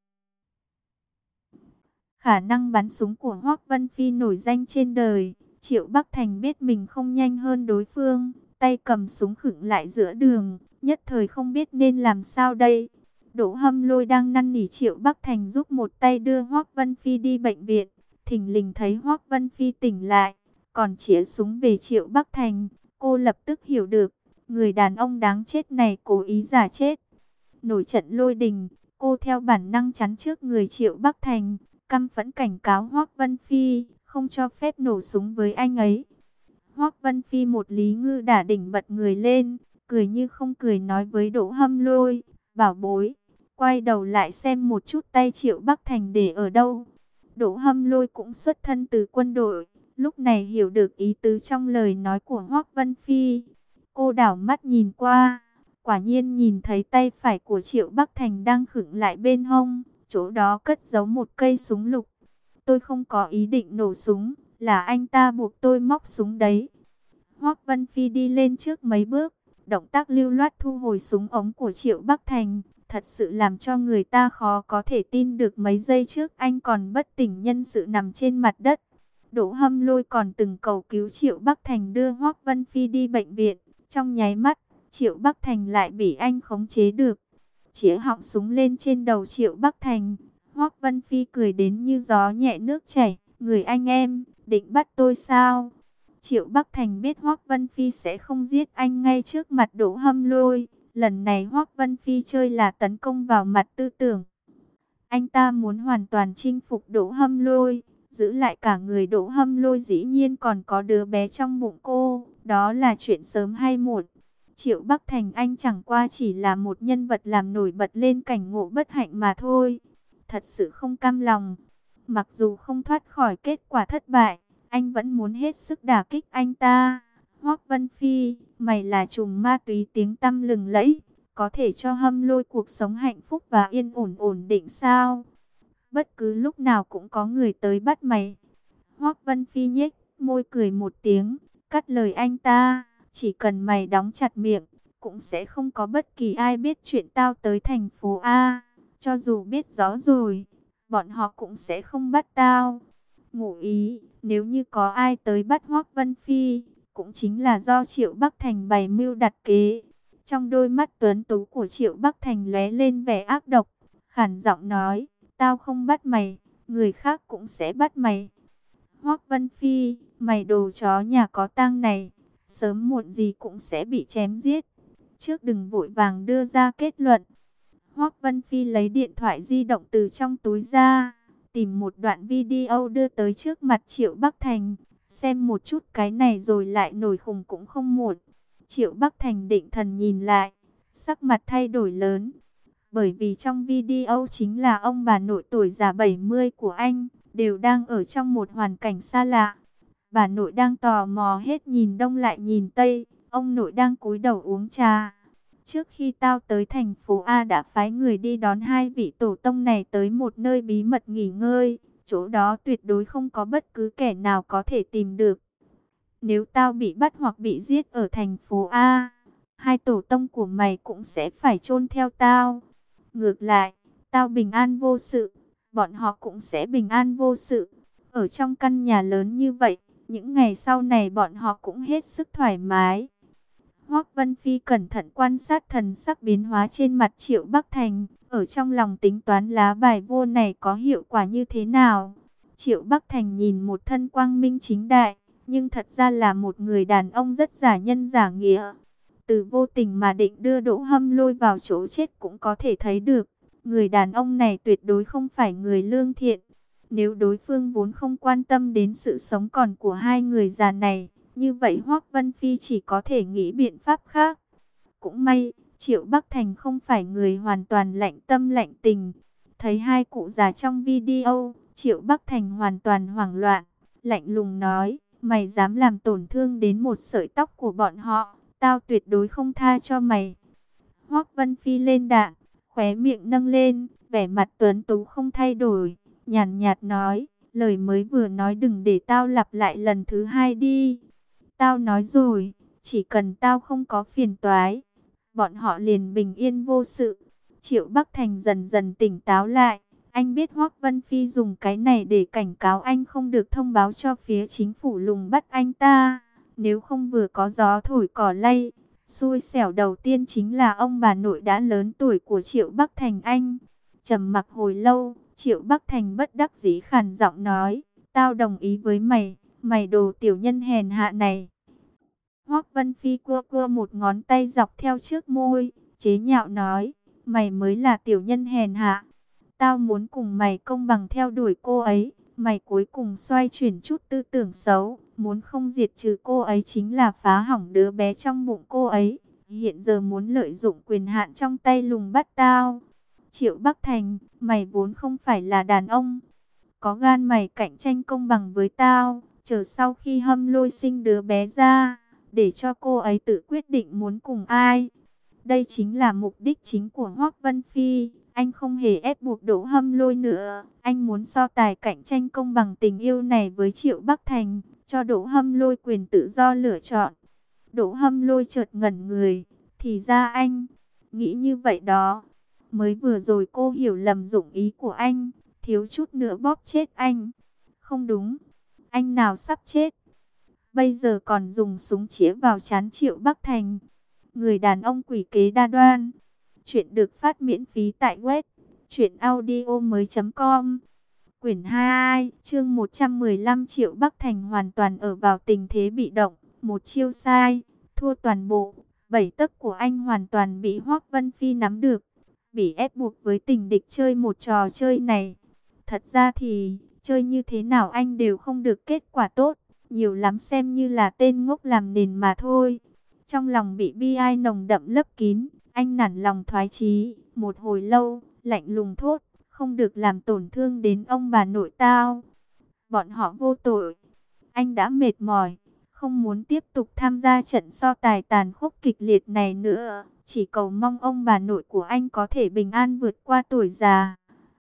Khả năng bắn súng của Hoắc Vân Phi nổi danh trên đời, Triệu Bắc Thành biết mình không nhanh hơn đối phương, tay cầm súng khựng lại giữa đường, nhất thời không biết nên làm sao đây. Đỗ Hâm Lôi đang năn nỉ Triệu Bắc Thành giúp một tay đưa Hoắc Vân Phi đi bệnh viện, thình lình thấy Hoắc Vân Phi tỉnh lại, còn chĩa súng về Triệu Bắc Thành, cô lập tức hiểu được, người đàn ông đáng chết này cố ý giả chết. Nổi trận lôi đình, cô theo bản năng chắn trước người Triệu Bắc Thành, căm phẫn cảnh cáo Hoắc Vân Phi, không cho phép nổ súng với anh ấy. Hoắc Vân Phi một lý ngư đả đỉnh bật người lên, cười như không cười nói với Đỗ Hâm Lôi, bảo bối, quay đầu lại xem một chút tay Triệu Bắc Thành để ở đâu. Đỗ Hâm Lôi cũng xuất thân từ quân đội, lúc này hiểu được ý tứ trong lời nói của Hoắc Vân Phi. Cô đảo mắt nhìn qua, quả nhiên nhìn thấy tay phải của Triệu Bắc Thành đang khựng lại bên hông, chỗ đó cất giấu một cây súng lục. Tôi không có ý định nổ súng, là anh ta buộc tôi móc súng đấy. Hoắc Vân Phi đi lên trước mấy bước, động tác lưu loát thu hồi súng ống của Triệu Bắc Thành, thật sự làm cho người ta khó có thể tin được mấy giây trước anh còn bất tỉnh nhân sự nằm trên mặt đất. Đỗ Hâm Lôi còn từng cầu cứu Triệu Bắc Thành đưa Hoắc Vân Phi đi bệnh viện, trong nháy mắt, Triệu Bắc Thành lại bị anh khống chế được. Chĩa họng súng lên trên đầu Triệu Bắc Thành, Hoắc Vân Phi cười đến như gió nhẹ nước chảy, người anh em, định bắt tôi sao? Triệu Bắc Thành biết Hoắc Vân Phi sẽ không giết anh ngay trước mặt Đỗ Hâm Lôi, Lần này Hoắc Vân Phi chơi là tấn công vào mặt tư tưởng. Anh ta muốn hoàn toàn chinh phục Đỗ Hâm Lôi, giữ lại cả người Đỗ Hâm Lôi, dĩ nhiên còn có đứa bé trong bụng cô, đó là chuyện sớm hay muộn. Triệu Bắc Thành anh chẳng qua chỉ là một nhân vật làm nổi bật lên cảnh ngộ bất hạnh mà thôi. Thật sự không cam lòng. Mặc dù không thoát khỏi kết quả thất bại, anh vẫn muốn hết sức đả kích anh ta. Hoắc Vân Phi, mày là trùm ma túy tiếng tăm lừng lẫy, có thể cho Hâm Lôi cuộc sống hạnh phúc và yên ổn ổn định sao? Bất cứ lúc nào cũng có người tới bắt mày. Hoắc Vân Phi nhếch môi cười một tiếng, cắt lời anh ta, chỉ cần mày đóng chặt miệng, cũng sẽ không có bất kỳ ai biết chuyện tao tới thành phố A. Cho dù biết rõ rồi, bọn họ cũng sẽ không bắt tao. Ngụ ý, nếu như có ai tới bắt Hoắc Vân Phi, cũng chính là do Triệu Bắc Thành bày mưu đặt kế. Trong đôi mắt tuấn tú của Triệu Bắc Thành lóe lên vẻ ác độc, khàn giọng nói, tao không bắt mày, người khác cũng sẽ bắt mày. Hoắc Vân Phi, mày đồ chó nhà có tang này, sớm muộn gì cũng sẽ bị chém giết. Trước đừng vội vàng đưa ra kết luận. Hoắc Vân Phi lấy điện thoại di động từ trong túi ra, tìm một đoạn video đưa tới trước mặt Triệu Bắc Thành. Xem một chút cái này rồi lại nổi khùng cũng không muộn. Triệu Bắc Thành định thần nhìn lại, sắc mặt thay đổi lớn. Bởi vì trong video chính là ông bà nội tuổi già bảy mươi của anh, đều đang ở trong một hoàn cảnh xa lạ. Bà nội đang tò mò hết nhìn đông lại nhìn tây, ông nội đang cúi đầu uống trà. Trước khi tao tới thành phố A đã phái người đi đón hai vị tổ tông này tới một nơi bí mật nghỉ ngơi. Chỗ đó tuyệt đối không có bất cứ kẻ nào có thể tìm được. Nếu tao bị bắt hoặc bị giết ở thành phố A, hai tổ tông của mày cũng sẽ phải chôn theo tao. Ngược lại, tao bình an vô sự, bọn họ cũng sẽ bình an vô sự. Ở trong căn nhà lớn như vậy, những ngày sau này bọn họ cũng hết sức thoải mái. Hoắc Vân Phi cẩn thận quan sát thần sắc biến hóa trên mặt Triệu Bắc Thành, ở trong lòng tính toán lá bài vô này có hiệu quả như thế nào. Triệu Bắc Thành nhìn một thân quang minh chính đại, nhưng thật ra là một người đàn ông rất giả nhân giả nghĩa. Từ vô tình mà định đưa Đỗ Hâm Lôi vào chỗ chết cũng có thể thấy được, người đàn ông này tuyệt đối không phải người lương thiện. Nếu đối phương vốn không quan tâm đến sự sống còn của hai người già này, như vậy Hoắc Vân Phi chỉ có thể nghĩ biện pháp khác. Cũng may, Triệu Bắc Thành không phải người hoàn toàn lạnh tâm lạnh tình. Thấy hai cụ già trong video, Triệu Bắc Thành hoàn toàn hoảng loạn, lạnh lùng nói, mày dám làm tổn thương đến một sợi tóc của bọn họ, tao tuyệt đối không tha cho mày. Hoắc Vân Phi lên đạn, khóe miệng nâng lên, vẻ mặt tuấn tú không thay đổi, nhàn nhạt nói, lời mới vừa nói đừng để tao lặp lại lần thứ hai đi. Tao nói rồi, chỉ cần tao không có phiền toái, bọn họ liền bình yên vô sự. Triệu Bắc Thành dần dần tỉnh táo lại. Anh biết Hoắc Vân Phi dùng cái này để cảnh cáo anh không được thông báo cho phía chính phủ lùng bắt anh ta. Nếu không vừa có gió thổi cỏ lay, xui xẻo đầu tiên chính là ông bà nội đã lớn tuổi của Triệu Bắc Thành anh. Trầm mặc hồi lâu, Triệu Bắc Thành bất đắc dĩ khàn giọng nói, tao đồng ý với mày, mày đồ tiểu nhân hèn hạ này. Hoắc Vân Phi cua cua một ngón tay dọc theo trước môi, chế nhạo nói, mày mới là tiểu nhân hèn hạ. Tao muốn cùng mày công bằng theo đuổi cô ấy, mày cuối cùng xoay chuyển chút tư tưởng xấu, muốn không diệt trừ cô ấy chính là phá hỏng đứa bé trong bụng cô ấy. Hiện giờ muốn lợi dụng quyền hạn trong tay lùng bắt tao. Triệu Bắc Thành, mày vốn không phải là đàn ông. Có gan mày cạnh tranh công bằng với tao, chờ sau khi Hâm Lôi sinh đứa bé ra, để cho cô ấy tự quyết định muốn cùng ai. Đây chính là mục đích chính của Hoắc Vân Phi. Anh không hề ép buộc Đỗ Hâm Lôi nữa. Anh muốn so tài cạnh tranh công bằng tình yêu này với Triệu Bắc Thành, cho Đỗ Hâm Lôi quyền tự do lựa chọn. Đỗ Hâm Lôi chợt ngẩn người. Thì ra anh nghĩ như vậy đó. Mới vừa rồi cô hiểu lầm dụng ý của anh, thiếu chút nữa bóp chết anh. Không đúng, anh nào sắp chết, bây giờ còn dùng súng chĩa vào trán Triệu Bắc Thành. Người đàn ông quỷ kế đa đoan. Chuyện được phát miễn phí tại web truyện audio mới chấm com. Quyển hai, chương một trăm mười lăm. Triệu Bắc Thành hoàn toàn ở vào tình thế bị động. Một chiêu sai, thua toàn bộ. Bảy tấc của anh hoàn toàn bị Hoắc Vân Phi nắm được, bị ép buộc với tình địch chơi một trò chơi này. Thật ra thì, chơi như thế nào anh đều không được kết quả tốt, nhiều lắm xem như là tên ngốc làm nền mà thôi. Trong lòng bị bi ai nồng đậm lấp kín, anh nản lòng thoái chí, một hồi lâu, lạnh lùng thốt, không được làm tổn thương đến ông bà nội tao. Bọn họ vô tội. Anh đã mệt mỏi, không muốn tiếp tục tham gia trận so tài tàn khốc kịch liệt này nữa. Chỉ cầu mong ông bà nội của anh có thể bình an vượt qua tuổi già.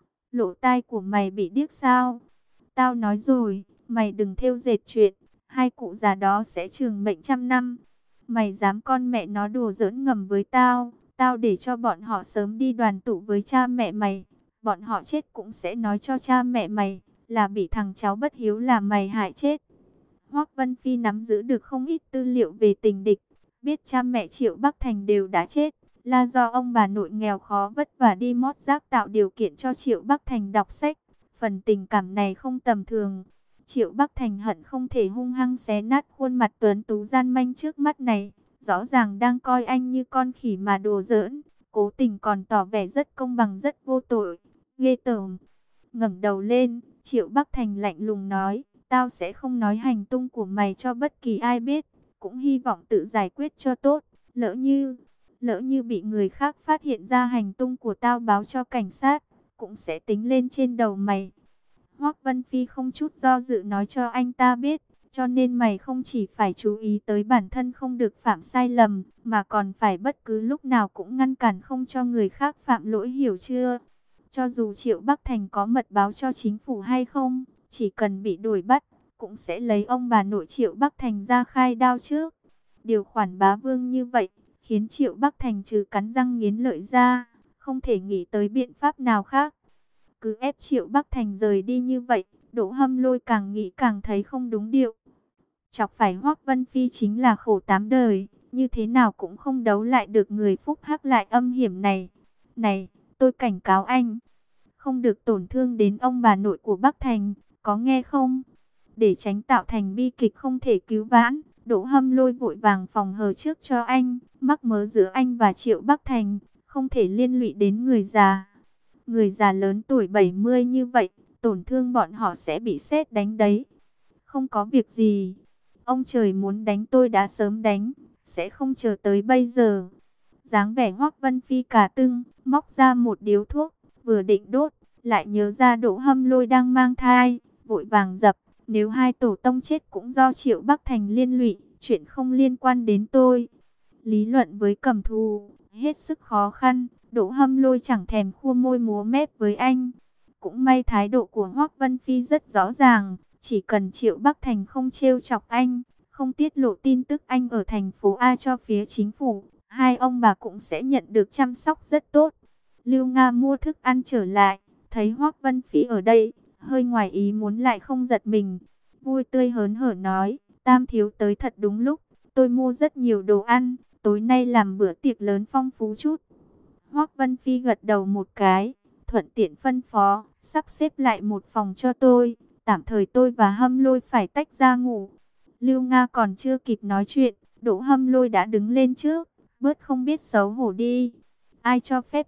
Lỗ tai của mày bị điếc sao? Tao nói rồi, mày đừng thêu dệt chuyện. Hai cụ già đó sẽ trường mệnh trăm năm. Mày dám con mẹ nó đùa giỡn ngầm với tao. Tao để cho bọn họ sớm đi đoàn tụ với cha mẹ mày. Bọn họ chết cũng sẽ nói cho cha mẹ mày là bị thằng cháu bất hiếu là mày hại chết. Hoắc Vân Phi nắm giữ được không ít tư liệu về tình địch, biết cha mẹ Triệu Bắc Thành đều đã chết, là do ông bà nội nghèo khó vất vả đi mót rác tạo điều kiện cho Triệu Bắc Thành đọc sách. Phần tình cảm này không tầm thường. Triệu Bắc Thành hận không thể hung hăng xé nát khuôn mặt tuấn tú gian manh trước mắt này, rõ ràng đang coi anh như con khỉ mà đùa giỡn, cố tình còn tỏ vẻ rất công bằng rất vô tội, ghê tởm. Ngẩng đầu lên, Triệu Bắc Thành lạnh lùng nói, tao sẽ không nói hành tung của mày cho bất kỳ ai biết, cũng hy vọng tự giải quyết cho tốt. Lỡ như, lỡ như bị người khác phát hiện ra hành tung của tao báo cho cảnh sát, cũng sẽ tính lên trên đầu mày. Hoắc Vân Phi không chút do dự nói cho anh ta biết, cho nên mày không chỉ phải chú ý tới bản thân không được phạm sai lầm, mà còn phải bất cứ lúc nào cũng ngăn cản không cho người khác phạm lỗi, hiểu chưa? Cho dù Triệu Bắc Thành có mật báo cho chính phủ hay không, chỉ cần bị đuổi bắt, cũng sẽ lấy ông bà nội Triệu Bắc Thành ra khai đao trước. Điều khoản bá vương như vậy, khiến Triệu Bắc Thành trừ cắn răng nghiến lợi ra, không thể nghĩ tới biện pháp nào khác. Cứ ép Triệu Bắc Thành rời đi như vậy, Đỗ Hâm Lôi càng nghĩ càng thấy không đúng điệu. Chọc phải Hoắc Vân Phi chính là khổ tám đời, như thế nào cũng không đấu lại được người phúc hắc lại âm hiểm này. Này, tôi cảnh cáo anh, không được tổn thương đến ông bà nội của Bắc Thành, có nghe không? Để tránh tạo thành bi kịch không thể cứu vãn, Đỗ Hâm Lôi vội vàng phòng hờ trước cho anh, mắc mớ giữa anh và Triệu Bắc Thành, không thể liên lụy đến người già. Người già lớn tuổi bảy mươi như vậy, tổn thương bọn họ sẽ bị sét đánh đấy. Không có việc gì, ông trời muốn đánh tôi đã sớm đánh, sẽ không chờ tới bây giờ. Dáng vẻ Hoắc Vân Phi cả tưng, móc ra một điếu thuốc, vừa định đốt, lại nhớ ra Đỗ Hâm Lôi đang mang thai, vội vàng dập. Nếu hai tổ tông chết cũng do Triệu Bắc Thành liên lụy, chuyện không liên quan đến tôi. Lý luận với cầm thù, hết sức khó khăn, Đỗ Hâm Lôi chẳng thèm khua môi múa mép với anh. Cũng may thái độ của Hoắc Vân Phi rất rõ ràng, chỉ cần Triệu Bắc Thành không trêu chọc anh, không tiết lộ tin tức anh ở thành phố A cho phía chính phủ, hai ông bà cũng sẽ nhận được chăm sóc rất tốt. Lưu Nga mua thức ăn trở lại, thấy Hoắc Vân Phi ở đây, hơi ngoài ý muốn lại không giật mình, vui tươi hớn hở nói, Tam thiếu tới thật đúng lúc, tôi mua rất nhiều đồ ăn, tối nay làm bữa tiệc lớn phong phú chút. Hoắc Vân Phi gật đầu một cái, thuận tiện phân phó, sắp xếp lại một phòng cho tôi, tạm thời tôi và Hâm Lôi phải tách ra ngủ. Lưu Nga còn chưa kịp nói chuyện, Đỗ Hâm Lôi đã đứng lên trước, bớt không biết xấu hổ đi. Ai cho phép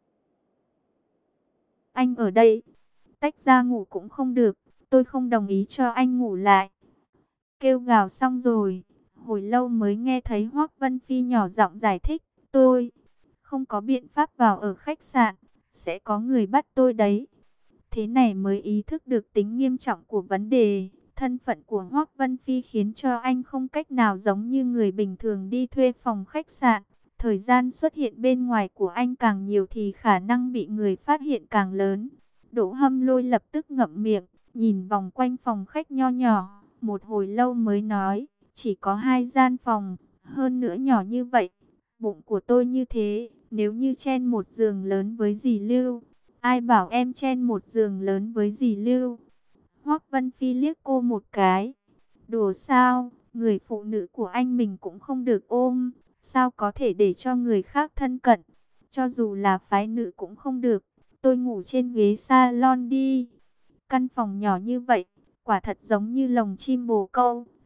anh ở đây? Tách ra ngủ cũng không được, tôi không đồng ý cho anh ngủ lại. Kêu gào xong rồi, hồi lâu mới nghe thấy Hoắc Vân Phi nhỏ giọng giải thích, tôi không có biện pháp vào ở khách sạn, sẽ có người bắt tôi đấy. Thế này mới ý thức được tính nghiêm trọng của vấn đề. Thân phận của Hoắc Vân Phi khiến cho anh không cách nào giống như người bình thường đi thuê phòng khách sạn. Thời gian xuất hiện bên ngoài của anh càng nhiều thì khả năng bị người phát hiện càng lớn. Đỗ Hâm Lôi lập tức ngậm miệng, nhìn vòng quanh phòng khách nho nhỏ, một hồi lâu mới nói, chỉ có hai gian phòng, hơn nữa nhỏ như vậy. Bụng của tôi như thế, nếu như chen một giường lớn với dì Lưu, ai bảo em chen một giường lớn với dì Lưu? Hoắc Vân Phi liếc cô một cái, đùa sao, người phụ nữ của anh mình cũng không được ôm, sao có thể để cho người khác thân cận, cho dù là phái nữ cũng không được, tôi ngủ trên ghế salon đi. Căn phòng nhỏ như vậy, quả thật giống như lồng chim bồ câu,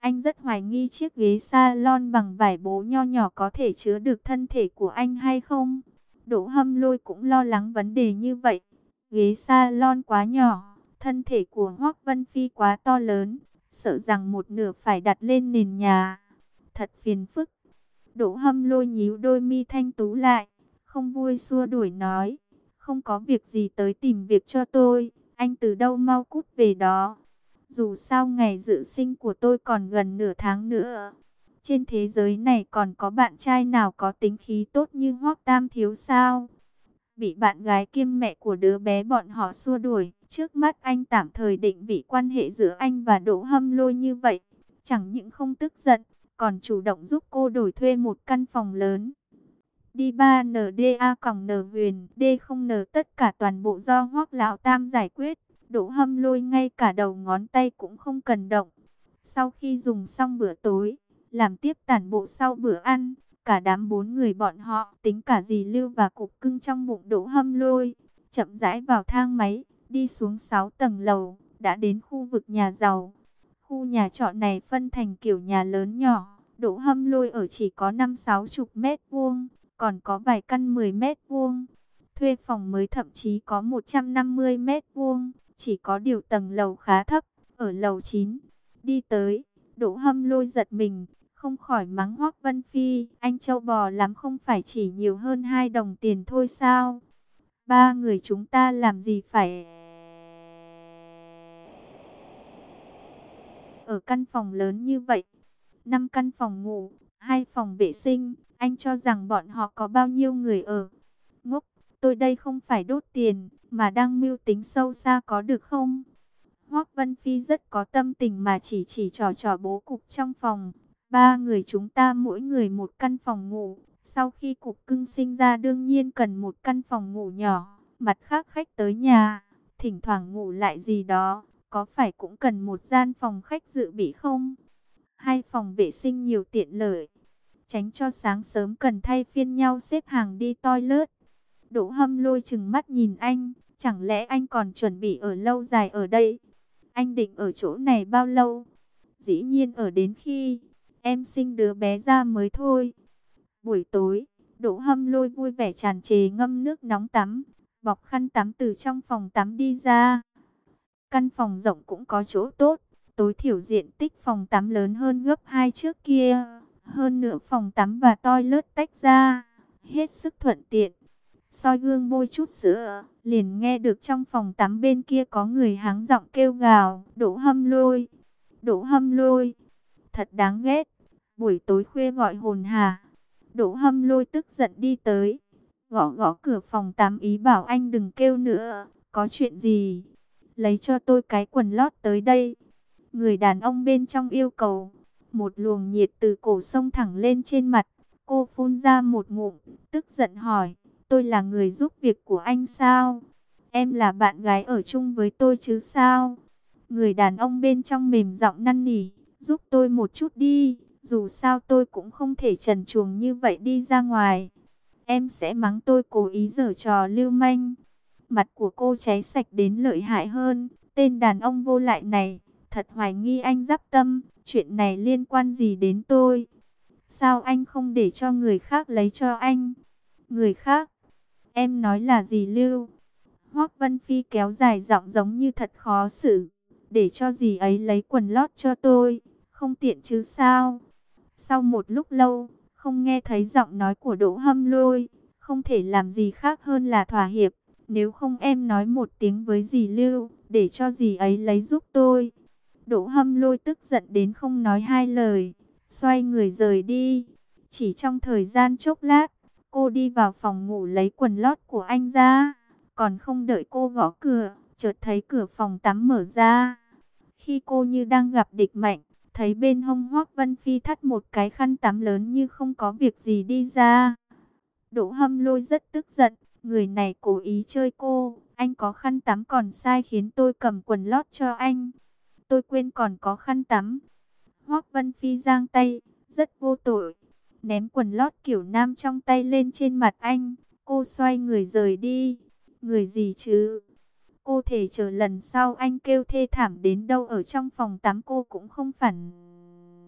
Anh rất hoài nghi chiếc ghế salon bằng vải bố nho nhỏ có thể chứa được thân thể của anh hay không. Đỗ Hâm Lôi cũng lo lắng vấn đề như vậy. Ghế salon quá nhỏ, thân thể của Hoắc Vân Phi quá to lớn, sợ rằng một nửa phải đặt lên nền nhà. Thật phiền phức. Đỗ Hâm Lôi nhíu đôi mi thanh tú lại, không vui xua đuổi nói, không có việc gì tới tìm việc cho tôi, anh từ đâu mau cút về đó. Dù sao ngày dự sinh của tôi còn gần nửa tháng nữa. Trên thế giới này còn có bạn trai nào có tính khí tốt như Hoắc Tam Thiếu sao? Bị bạn gái kiêm mẹ của đứa bé bọn họ xua đuổi. Trước mắt anh tạm thời định vị quan hệ giữa anh và Đỗ Hâm Lôi như vậy. Chẳng những không tức giận, còn chủ động giúp cô đổi thuê một căn phòng lớn. Đi ba N D A còng N Huyền D không N tất cả toàn bộ do Hoắc Lão Tam giải quyết. Đỗ Hâm Lôi ngay cả đầu ngón tay cũng không cần động. Sau khi dùng xong bữa tối, làm tiếp tản bộ sau bữa ăn, cả đám bốn người bọn họ, tính cả dì Lưu và cục cưng trong bụng Đỗ Hâm Lôi, chậm rãi vào thang máy, đi xuống sáu tầng lầu, đã đến khu vực nhà giàu. Khu nhà trọ này phân thành kiểu nhà lớn nhỏ, Đỗ Hâm Lôi ở chỉ có năm sáu chục mét vuông, còn có vài căn mười mét vuông. Thuê phòng mới thậm chí có một trăm năm mươi mét vuông, chỉ có điều tầng lầu khá thấp, ở lầu chín. Đi tới, Đỗ Hâm Lôi giật mình, không khỏi mắng Hoắc Vân Phi, anh trâu bò lắm không phải chỉ nhiều hơn hai đồng tiền thôi sao? Ba người chúng ta làm gì phải ở căn phòng lớn như vậy? Năm căn phòng ngủ, hai phòng vệ sinh, anh cho rằng bọn họ có bao nhiêu người ở? Ngốc, tôi đây không phải đốt tiền, mà đang mưu tính sâu xa có được không? Hoắc Vân Phi rất có tâm tình mà chỉ chỉ trò trò bố cục trong phòng. Ba người chúng ta mỗi người một căn phòng ngủ. Sau khi cục cưng sinh ra đương nhiên cần một căn phòng ngủ nhỏ. Mặt khác khách tới nhà, thỉnh thoảng ngủ lại gì đó, có phải cũng cần một gian phòng khách dự bị không? Hai phòng vệ sinh nhiều tiện lợi, tránh cho sáng sớm cần thay phiên nhau xếp hàng đi toilet. Đỗ Hâm Lôi trừng mắt nhìn anh, chẳng lẽ anh còn chuẩn bị ở lâu dài ở đây? Anh định ở chỗ này bao lâu? Dĩ nhiên ở đến khi em sinh đứa bé ra mới thôi. Buổi tối, Đỗ Hâm Lôi vui vẻ tràn trề ngâm nước nóng tắm, bọc khăn tắm từ trong phòng tắm đi ra. Căn phòng rộng cũng có chỗ tốt, tối thiểu diện tích phòng tắm lớn hơn gấp hai trước kia. Hơn nữa phòng tắm và toilet tách ra, hết sức thuận tiện. Soi gương bôi chút sữa, liền nghe được trong phòng tắm bên kia có người háng giọng kêu gào, Đỗ Hâm Lôi, Đỗ Hâm Lôi, thật đáng ghét, buổi tối khuya gọi hồn hả? Đỗ Hâm Lôi tức giận đi tới, gõ gõ cửa phòng tắm ý bảo anh đừng kêu nữa, có chuyện gì? Lấy cho tôi cái quần lót tới đây. Người đàn ông bên trong yêu cầu. Một luồng nhiệt từ cổ sông thẳng lên trên mặt, cô phun ra một ngụm, tức giận hỏi, tôi là người giúp việc của anh sao? Em là bạn gái ở chung với tôi chứ sao? Người đàn ông bên trong mềm giọng năn nỉ, giúp tôi một chút đi, dù sao tôi cũng không thể trần truồng như vậy đi ra ngoài. Em sẽ mắng tôi cố ý giở trò lưu manh. Mặt của cô cháy sạch đến lợi hại hơn, tên đàn ông vô lại này, thật hoài nghi anh giáp tâm, chuyện này liên quan gì đến tôi? Sao anh không để cho người khác lấy cho anh? Người khác? Em nói là gì Lưu? Hoắc Vân Phi kéo dài giọng giống như thật khó xử. Để cho dì ấy lấy quần lót cho tôi, không tiện chứ sao? Sau một lúc lâu, không nghe thấy giọng nói của Đỗ Hâm Lôi, không thể làm gì khác hơn là thỏa hiệp. Nếu không em nói một tiếng với dì Lưu, để cho dì ấy lấy giúp tôi. Đỗ Hâm Lôi tức giận đến không nói hai lời, xoay người rời đi. Chỉ trong thời gian chốc lát, cô đi vào phòng ngủ lấy quần lót của anh ra. Còn không đợi cô gõ cửa, chợt thấy cửa phòng tắm mở ra. Khi cô như đang gặp địch mạnh, thấy bên hông Hoắc Vân Phi thắt một cái khăn tắm lớn như không có việc gì đi ra. Đỗ Hâm Lôi rất tức giận, người này cố ý chơi cô. Anh có khăn tắm còn sai khiến tôi cầm quần lót cho anh. Tôi quên còn có khăn tắm. Hoắc Vân Phi giang tay, rất vô tội, ném quần lót kiểu nam trong tay lên trên mặt anh. Cô xoay người rời đi. Người gì chứ? Cô thể chờ lần sau anh kêu thê thảm đến đâu ở trong phòng tắm cô cũng không phản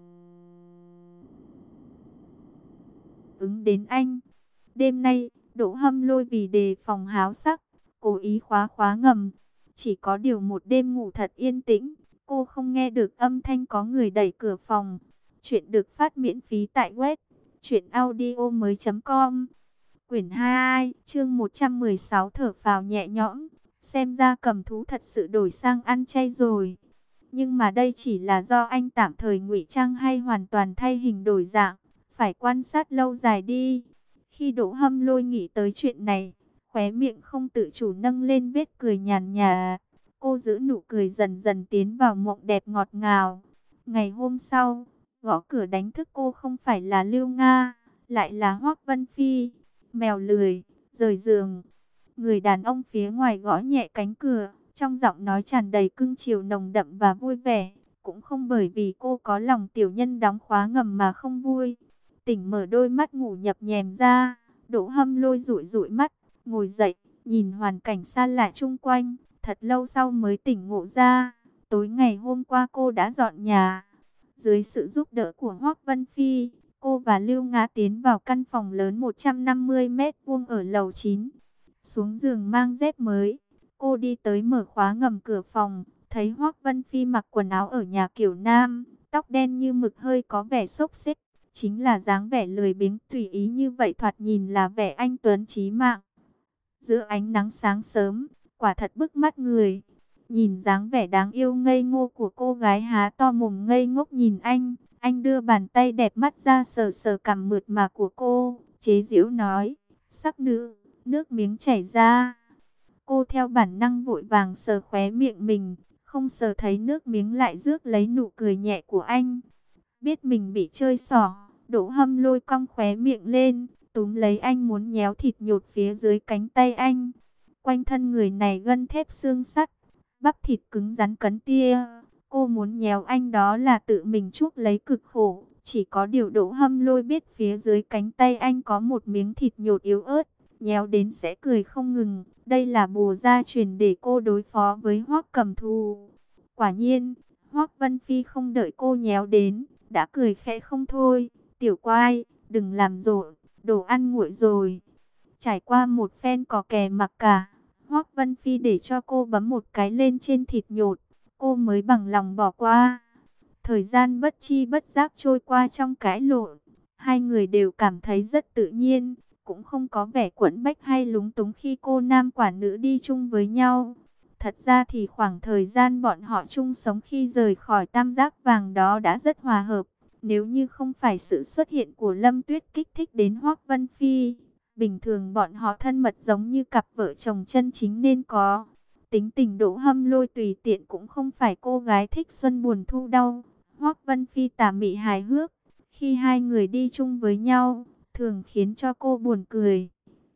ứng đến anh. Đêm nay, Đỗ Hâm Lôi vì đề phòng háo sắc, cố ý khóa khóa ngầm. Chỉ có điều một đêm ngủ thật yên tĩnh, cô không nghe được âm thanh có người đẩy cửa phòng. Chuyện được phát miễn phí tại web truyện audio mới chấm com. Quyển hai, chương một trăm mười sáu, thở phào nhẹ nhõm. Xem ra cầm thú thật sự đổi sang ăn chay rồi. Nhưng mà đây chỉ là do anh tạm thời ngụy trang hay hoàn toàn thay hình đổi dạng, phải quan sát lâu dài đi. Khi Đỗ Hâm Lôi nghĩ tới chuyện này, khóe miệng không tự chủ nâng lên vết cười nhàn nhạt. Cô giữ nụ cười dần dần tiến vào mộng đẹp ngọt ngào. Ngày hôm sau, gõ cửa đánh thức cô không phải là Lưu Nga, lại là Hoắc Vân Phi. Mèo lười, rời giường. Người đàn ông phía ngoài gõ nhẹ cánh cửa, trong giọng nói tràn đầy cưng chiều nồng đậm và vui vẻ. Cũng không bởi vì cô có lòng tiểu nhân đóng khóa ngầm mà không vui. Tỉnh mở đôi mắt ngủ nhập nhèm ra, Đỗ Hâm Lôi dụi dụi mắt, ngồi dậy, nhìn hoàn cảnh xa lạ chung quanh. Thật lâu sau mới tỉnh ngộ ra, tối ngày hôm qua cô đã dọn nhà. Dưới sự giúp đỡ của Hoắc Vân Phi, cô và Lưu Nga tiến vào căn phòng lớn một trăm năm mươi mét vuông ở lầu chín. Xuống giường mang dép mới, cô đi tới mở khóa ngầm cửa phòng, thấy Hoắc Vân Phi mặc quần áo ở nhà kiểu nam, tóc đen như mực hơi có vẻ xốc xếch, chính là dáng vẻ lười biếng tùy ý như vậy thoạt nhìn là vẻ anh tuấn chí mạng. Giữa ánh nắng sáng sớm, quả thật bức mắt người. Nhìn dáng vẻ đáng yêu ngây ngô của cô gái há to mồm ngây ngốc nhìn anh, anh đưa bàn tay đẹp mắt ra sờ sờ cằm mượt mà của cô, chế giễu nói: "Sắc nữ." Nước miếng chảy ra. Cô theo bản năng vội vàng sờ khóe miệng mình, không sờ thấy nước miếng lại rước lấy nụ cười nhẹ của anh. Biết mình bị chơi xỏ, Đỗ Hâm Lôi cong khóe miệng lên, túm lấy anh muốn nhéo thịt nhột phía dưới cánh tay anh. Quanh thân người này gân thép xương sắt, bắp thịt cứng rắn cấn tia. Cô muốn nhéo anh đó là tự mình chuốc lấy cực khổ. Chỉ có điều Đỗ Hâm Lôi biết phía dưới cánh tay anh có một miếng thịt nhột yếu ớt, nhéo đến sẽ cười không ngừng. Đây là bùa gia truyền để cô đối phó với Hoắc Cầm Thù. Quả nhiên, Hoắc Vân Phi không đợi cô nhéo đến, đã cười khẽ không thôi. "Tiểu quai, đừng làm rộn, đồ ăn nguội rồi." Trải qua một phen cò kè mặc cả, Hoắc Vân Phi để cho cô bấm một cái lên trên thịt nhột, cô mới bằng lòng bỏ qua. Thời gian bất chi bất giác trôi qua trong cãi lộn, hai người đều cảm thấy rất tự nhiên, cũng không có vẻ quẫn bách hay lúng túng khi cô nam quả nữ đi chung với nhau. Thật ra thì khoảng thời gian bọn họ chung sống khi rời khỏi tam giác vàng đó đã rất hòa hợp. Nếu như không phải sự xuất hiện của Lâm Tuyết kích thích đến Hoắc Vân Phi, bình thường bọn họ thân mật giống như cặp vợ chồng chân chính nên có. Tính tình Đỗ Hâm Lôi tùy tiện cũng không phải cô gái thích xuân buồn thu đau. Hoắc Vân Phi tà mị hài hước, khi hai người đi chung với nhau, thường khiến cho cô buồn cười.